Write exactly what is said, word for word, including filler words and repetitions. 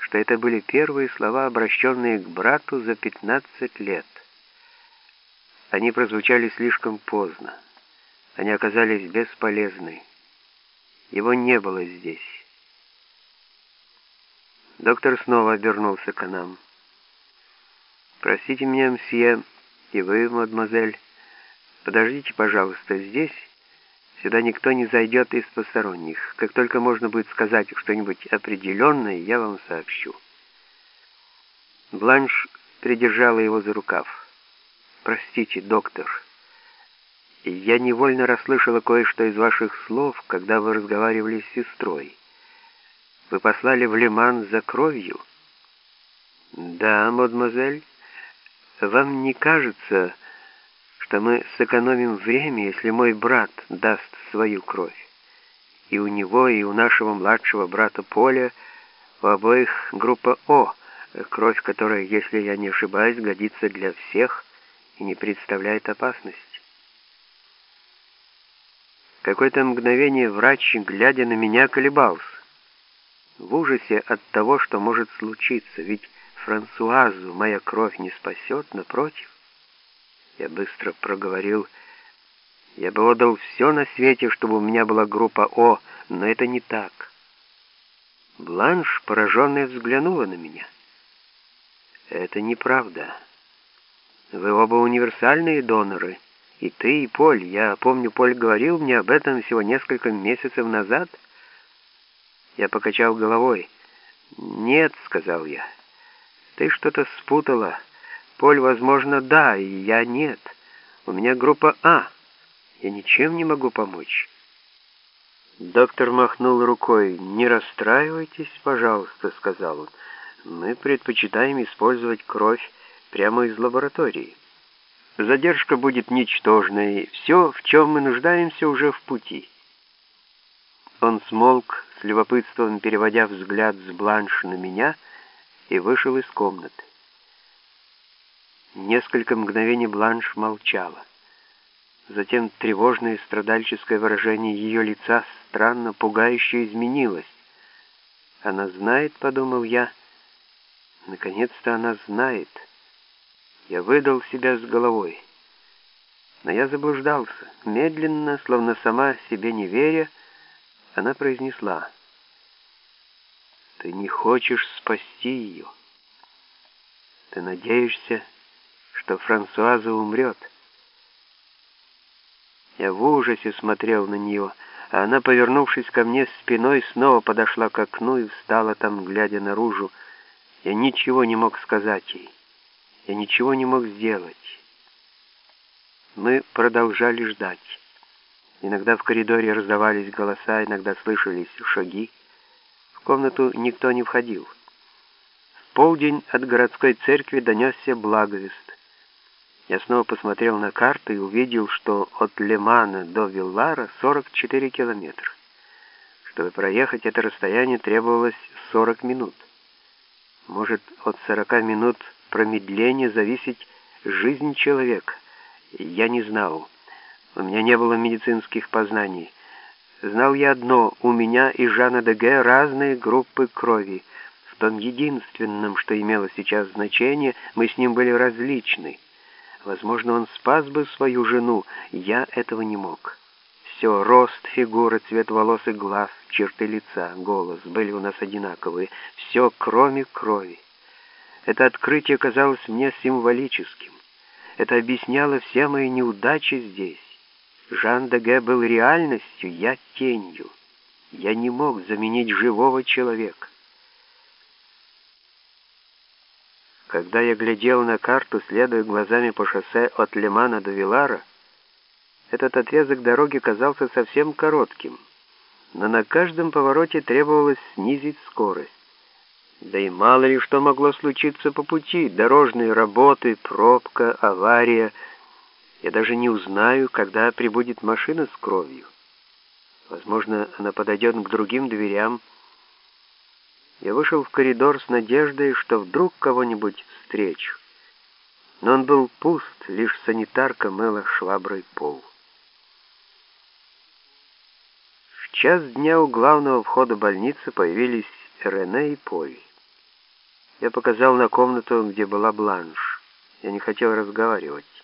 что это были первые слова, обращенные к брату за пятнадцать лет. Они прозвучали слишком поздно. Они оказались бесполезны. Его не было здесь. Доктор снова обернулся к нам. «Простите меня, мсье, и вы, мадемуазель, подождите, пожалуйста, здесь. Сюда никто не зайдет из посторонних. Как только можно будет сказать что-нибудь определенное, я вам сообщу». Бланш придержала его за рукав. «Простите, доктор, я невольно расслышала кое-что из ваших слов, когда вы разговаривали с сестрой. Вы послали в Лиман за кровью?» «Да, мадемуазель. Вам не кажется, что мы сэкономим время, если мой брат даст свою кровь? И у него, и у нашего младшего брата Поля, у обоих группа О, кровь которая, если я не ошибаюсь, годится для всех и не представляет опасности». Какое-то мгновение врач, глядя на меня, колебался. В ужасе от того, что может случиться, ведь Франсуазу моя кровь не спасет, напротив. Я быстро проговорил: «Я бы отдал все на свете, чтобы у меня была группа О, но это не так». Бланш, пораженная, взглянула на меня. «Это неправда. Вы оба универсальные доноры, и ты, и Поль. Я помню, Поль говорил мне об этом всего несколько месяцев назад». Я покачал головой. «Нет», — сказал я, — «ты что-то спутала. Поль, возможно, да, и я нет. У меня группа А. Я ничем не могу помочь». Доктор махнул рукой. «Не расстраивайтесь, пожалуйста», — сказал он. «Мы предпочитаем использовать кровь прямо из лаборатории. Задержка будет ничтожной. Все, в чем мы нуждаемся, уже в пути». Он смолк, с любопытством переводя взгляд с Бланш на меня, и вышел из комнаты. Несколько мгновений Бланш молчала. Затем тревожное и страдальческое выражение ее лица странно, пугающе изменилось. «Она знает», — подумал я. «Наконец-то она знает». Я выдал себя с головой. Но я заблуждался. Медленно, словно сама себе не веря, она произнесла: «Ты не хочешь спасти ее. Ты надеешься, что Франсуаза умрет». Я в ужасе смотрел на нее, а она, повернувшись ко мне спиной, снова подошла к окну и встала там, глядя наружу. Я ничего не мог сказать ей. Я ничего не мог сделать. Мы продолжали ждать. Иногда в коридоре раздавались голоса, иногда слышались шаги. В комнату никто не входил. В полдень от городской церкви донесся благовест. Я снова посмотрел на карту и увидел, что от Лемана до Виллара сорок четыре километра. Чтобы проехать это расстояние, требовалось сорок минут. Может, от сорока минут промедления зависит жизнь человека. Я не знал. У меня не было медицинских познаний. Знал я одно: у меня и Жана де Г разные группы крови. В том единственном, что имело сейчас значение, мы с ним были различны. Возможно, он спас бы свою жену, я этого не мог. Все, рост, фигура, цвет волос и глаз, черты лица, голос были у нас одинаковые. Все, кроме крови. Это открытие казалось мне символическим. Это объясняло все мои неудачи здесь. Жан де Г был реальностью, я тенью. Я не мог заменить живого человека. Когда я глядел на карту, следуя глазами по шоссе от Лемана до Виллара, этот отрезок дороги казался совсем коротким, но на каждом повороте требовалось снизить скорость. Да и мало ли что могло случиться по пути: дорожные работы, пробка, авария. Я даже не узнаю, когда прибудет машина с кровью. Возможно, она подойдет к другим дверям. Я вышел в коридор с надеждой, что вдруг кого-нибудь встречу. Но он был пуст, лишь санитарка мыла шваброй пол. В час дня у главного входа больницы появились Рене и Поль. Я показал на комнату, где была Бланш. Я не хотел разговаривать.